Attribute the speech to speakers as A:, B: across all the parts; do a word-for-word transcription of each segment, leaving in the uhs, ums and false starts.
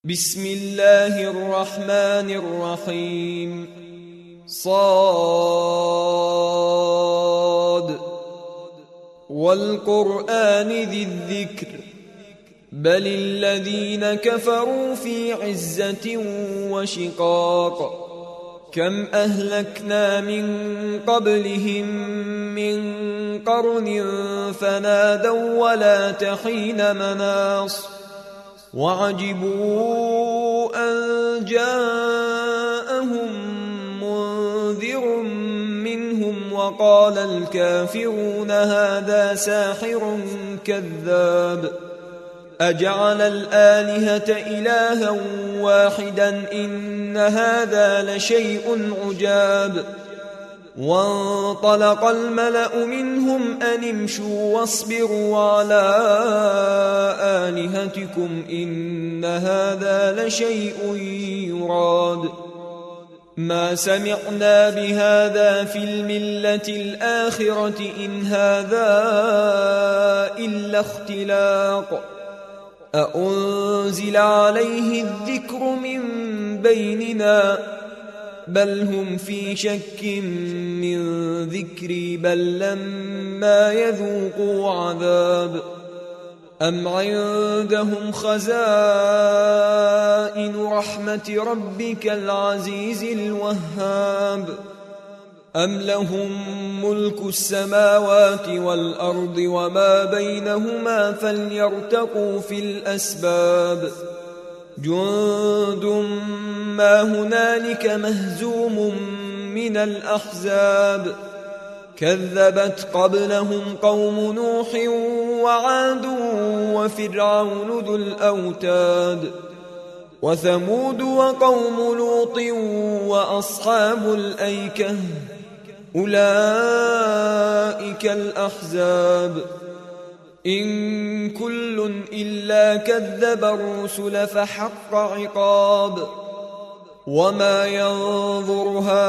A: بسم الله الرحمن الرحيم. صاد والقرآن ذي الذكر بل الذين كفروا في عزة وشقاق كم أهلكنا من قبلهم من قرن فنادوا ولا تحين مناص وعجبوا أن جاءهم منذر منهم وقال الكافرون هذا ساحر كذاب أجعل الآلهة إلها واحدا إن هذا لشيء عجاب وانطلق الملأ منهم أن امشوا واصبروا على آلهتكم إن هذا لشيء يراد ما سمعنا بهذا في الملة الآخرة إن هذا إلا اختلاق أأنزل عليه الذكر من بيننا بل هم في شك من ذكري بل لما يذوقوا عذاب أم عندهم خزائن رحمة ربك العزيز الوهاب أم لهم ملك السماوات والأرض وما بينهما فليرتقوا في الأسباب جند ما هنالك مهزوم من الأحزاب كذبت قبلهم قوم نوح وعاد وفرعون ذو الأوتاد وثمود وقوم لوط وأصحاب الأيكة أولئك الأحزاب إن كل إلا كذب الرسل فحق عقاب وما ينظر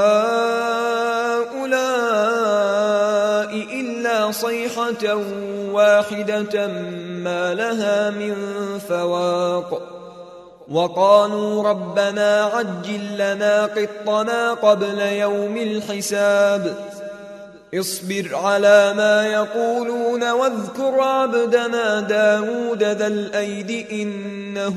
A: هؤلاء إلا صيحة واحدة ما لها من فواق وقالوا ربنا عجل لنا قطنا قبل يوم الحساب اصبر على ما يقولون واذكر عبدنا داود ذا الأيد إنه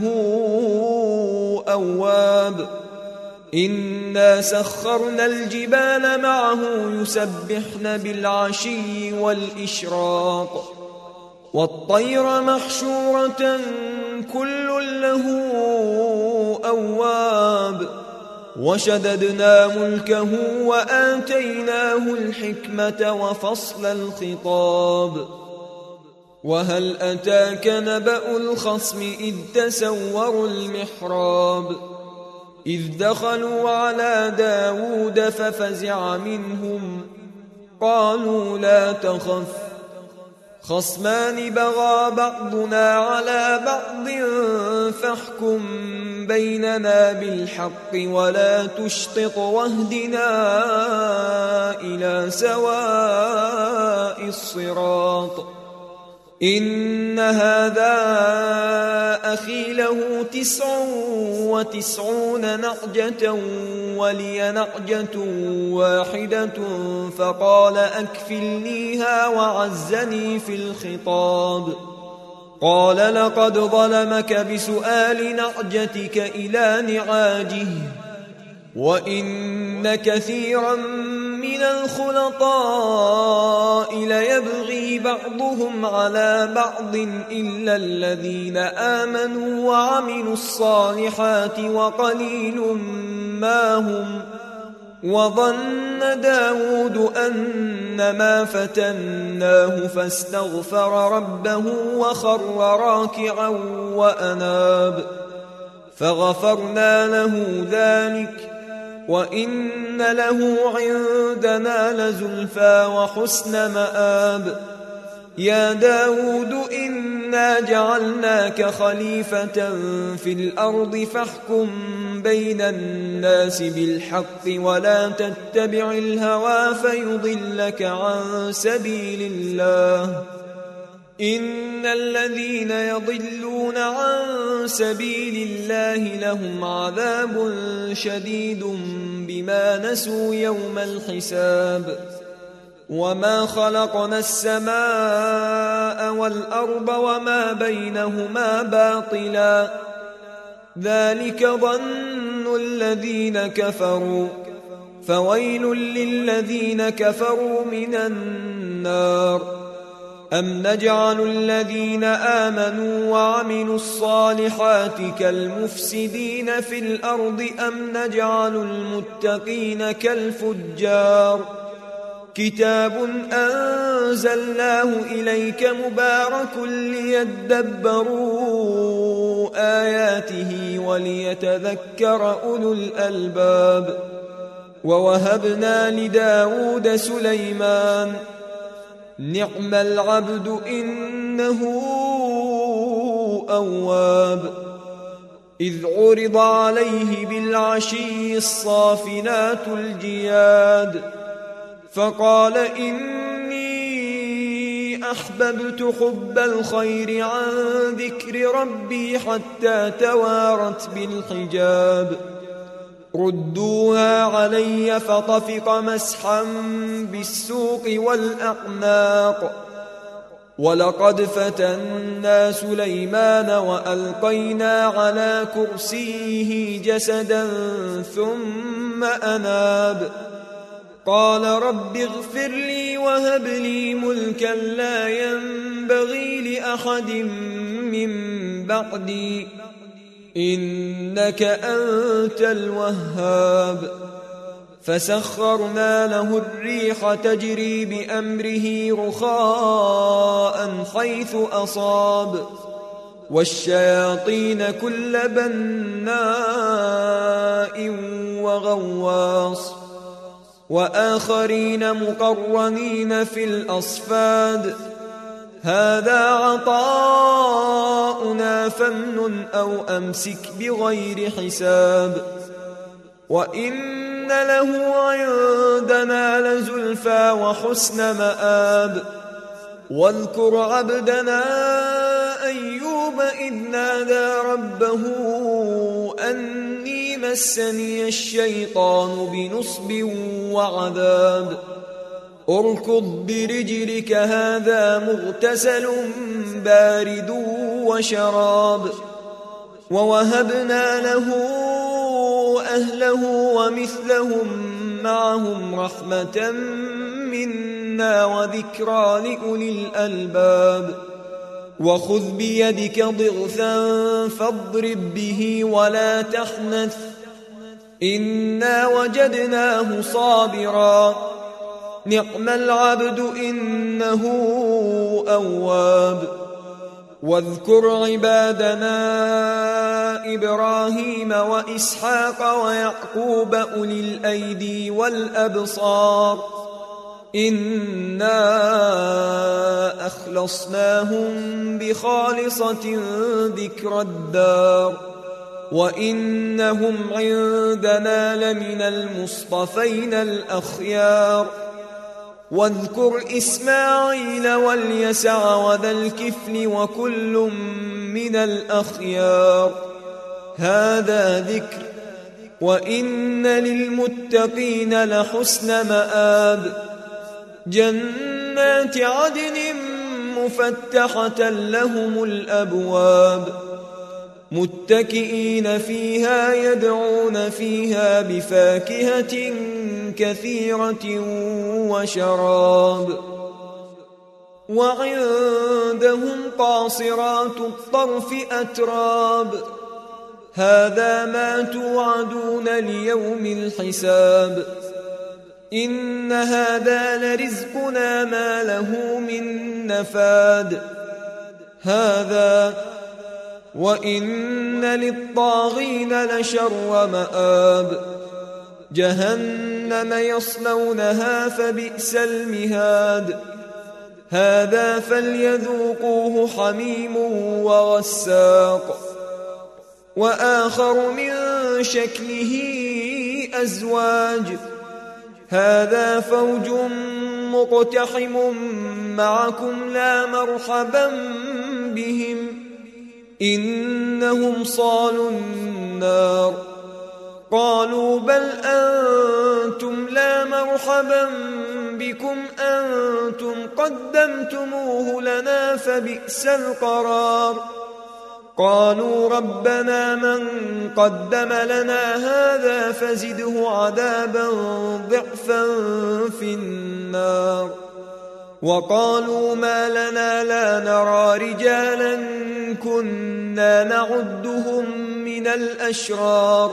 A: أواب إنا سخرنا الجبال معه يسبحن بالعشي والإشراق والطير محشورة كل له أواب وشددنا ملكه وآتيناه الحكمة وفصل الخطاب وهل أتاك نبأ الخصم إذ تسوروا المحراب إذ دخلوا على داود ففزع منهم قالوا لا تخف خصمان بغى بعضنا على بعض فاحكم بيننا بالحق ولا تشطط واهدنا إلى سواء الصراط إن هذا أخي له تسع وتسعون نعجة ولي نعجة واحدة فقال أكفلنيها وعزني في الخطاب قال لقد ظلمك بسؤال نعجتك إلى نعاجه وإن كثيرا من الخلطاء ليبغي بعضهم على بعض إلا الذين آمنوا وعملوا الصالحات وقليل ما هم وظن داود أنما فتناه فاستغفر ربه وخر راكعا وأناب فغفرنا له ذلك وإن له عندنا لزلفى وحسن مآب يا داود إنا جعلناك خليفة في الأرض فاحكم بين الناس بالحق ولا تتبع الهوى فيضلك عن سبيل الله إن الذين يضلون عن سبيل الله لهم عذاب شديد بما نسوا يوم الحساب وما خلقنا السماء والأرض وما بينهما باطلا ذلك ظن الذين كفروا فويل للذين كفروا من النار أم نجعل الذين آمنوا وعملوا الصالحات كالمفسدين في الأرض أم نجعل المتقين كالفجار كتاب أنزلناه إليك مبارك ليدبروا آياته وليتذكر أولو الألباب ووهبنا لداود سليمان نعم العبد إنه أواب إذ عرض عليه بالعشي الصافنات الجياد فقال إني أحببت حب الخير عن ذكر ربي حتى توارت بالحجاب ردوها علي فطفق مسحا بالسوق والأعناق ولقد فتنا سليمان وألقينا على كرسيه جسدا ثم أناب قال رب اغفر لي وهب لي ملكا لا ينبغي لأحد من بعدي إنك أنت الوهاب فسخرنا له الريح تجري بأمره رخاء حيث أصاب والشياطين كل بناء وغواص وآخرين مقرنين في الأصفاد هذا عطاؤنا فامنن أو أمسك بغير حساب وإن له عندنا لزلفى وحسن مآب واذكر عبدنا أيوب إذ نادى ربه أني مسني الشيطان بنصب وعذاب اركض برجلك هذا مغتسل بارد وشراب ووهبنا له أهله ومثلهم معهم رحمة منا وذكرى لأولي الألباب وخذ بيدك ضغثا فاضرب به ولا تحنث إنا وجدناه صابرا نعم العبد إنه أواب واذكر عبادنا إبراهيم وإسحاق ويعقوب أولي الأيدي والأبصار إنا أخلصناهم بخالصة ذكر الدار وإنهم عندنا لمن المصطفين الأخيار واذكر إسماعيل واليسع وذا الكفل وكل من الأخيار هذا ذكر وإن للمتقين لحسن مآب جنات عدن مفتحة لهم الأبواب متكئين فيها يدعون فيها بفاكهة كثيرة وشراب وعندهم قاصرات الطرف أتراب هذا ما توعدون ليوم الحساب إن هذا لرزقنا ما له من نفاد هذا وإن للطاغين لشر مآب جهنم يصلونها فبئس المهاد هذا فليذوقوه حميم وغساق وآخر من شكله أزواج هذا فوج مقتحم معكم لا مرحبا بهم إنهم صالوا النار. قالوا بل أنتم لا مرحبا بكم أنتم قدمتموه لنا فبئس القرار. قالوا ربنا من قدم لنا هذا فزده عذابا ضعفا في النار. وقالوا ما لنا لا نرى رجالا كنا نعدهم من الأشرار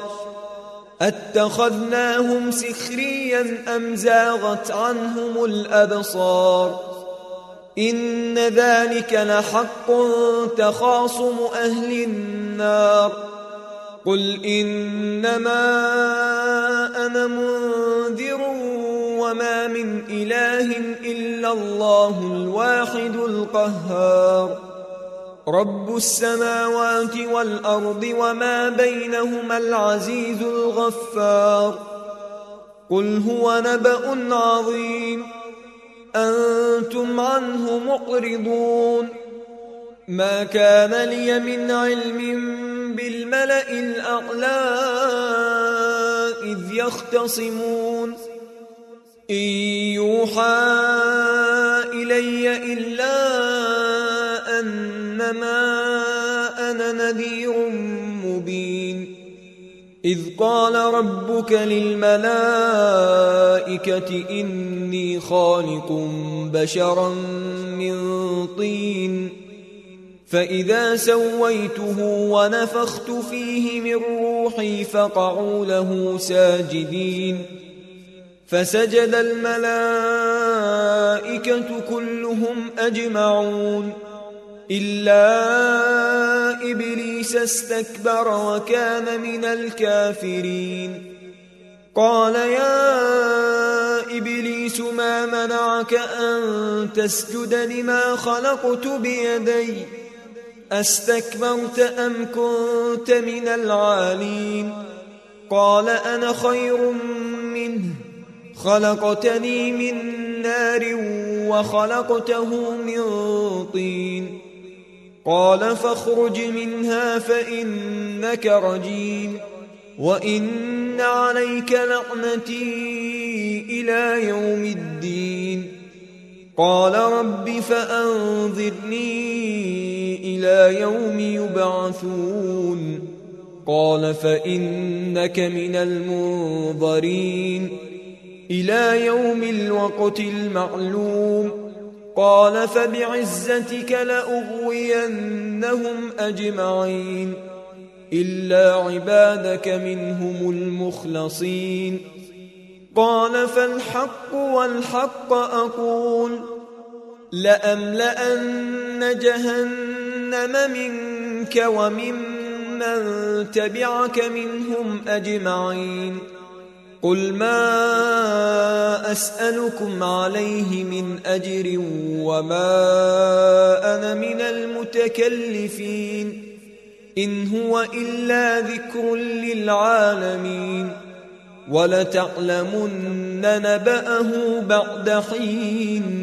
A: أتخذناهم سخريا أم زاغت عنهم الأبصار. إن ذلك لحق تخاصم أهل النار. قل إنما أنا منذر وما من إله إلا الله الواحد القهار. رب السماوات والأرض وما بينهما العزيز الغفار. قل هو نبأ عظيم أنتم عنه معرضون. ما كان لي من علم بالملأ الأعلى إذ يختصمون إن يوحى إلي إلا أنما أنا نذير مبين. إذ قال ربك للملائكة إني خالق بشرا من طين فإذا سويته ونفخت فيه من روحي فقعوا له ساجدين. فسجد الملائكة كلهم أجمعون إلا إبليس استكبر وكان من الكافرين. قال يا إبليس ما منعك أن تسجد لما خلقت بيدي أستكبرت أم كنت من العالين؟ قال أنا خير منه خلقتني من نار وخلقته من طين. قال فاخرج منها فإنك رجيم وإن عليك لعنتي إلى يوم الدين. قال رب فأنظرني إلى يوم يبعثون. قال فإنك من المنظرين إلى يوم الوقت المعلوم. قال فبعزتك لأغوينهم أجمعين إلا عبادك منهم المخلصين. قال فالحق والحق أقول لأملأن جهنم منك وممن تبعك منهم أجمعين. قل ما أسألكم عليه من أجر وما أنا من المتكلفين إن هو إلا ذكر للعالمين. ولتعلمن نبأه بعد حين.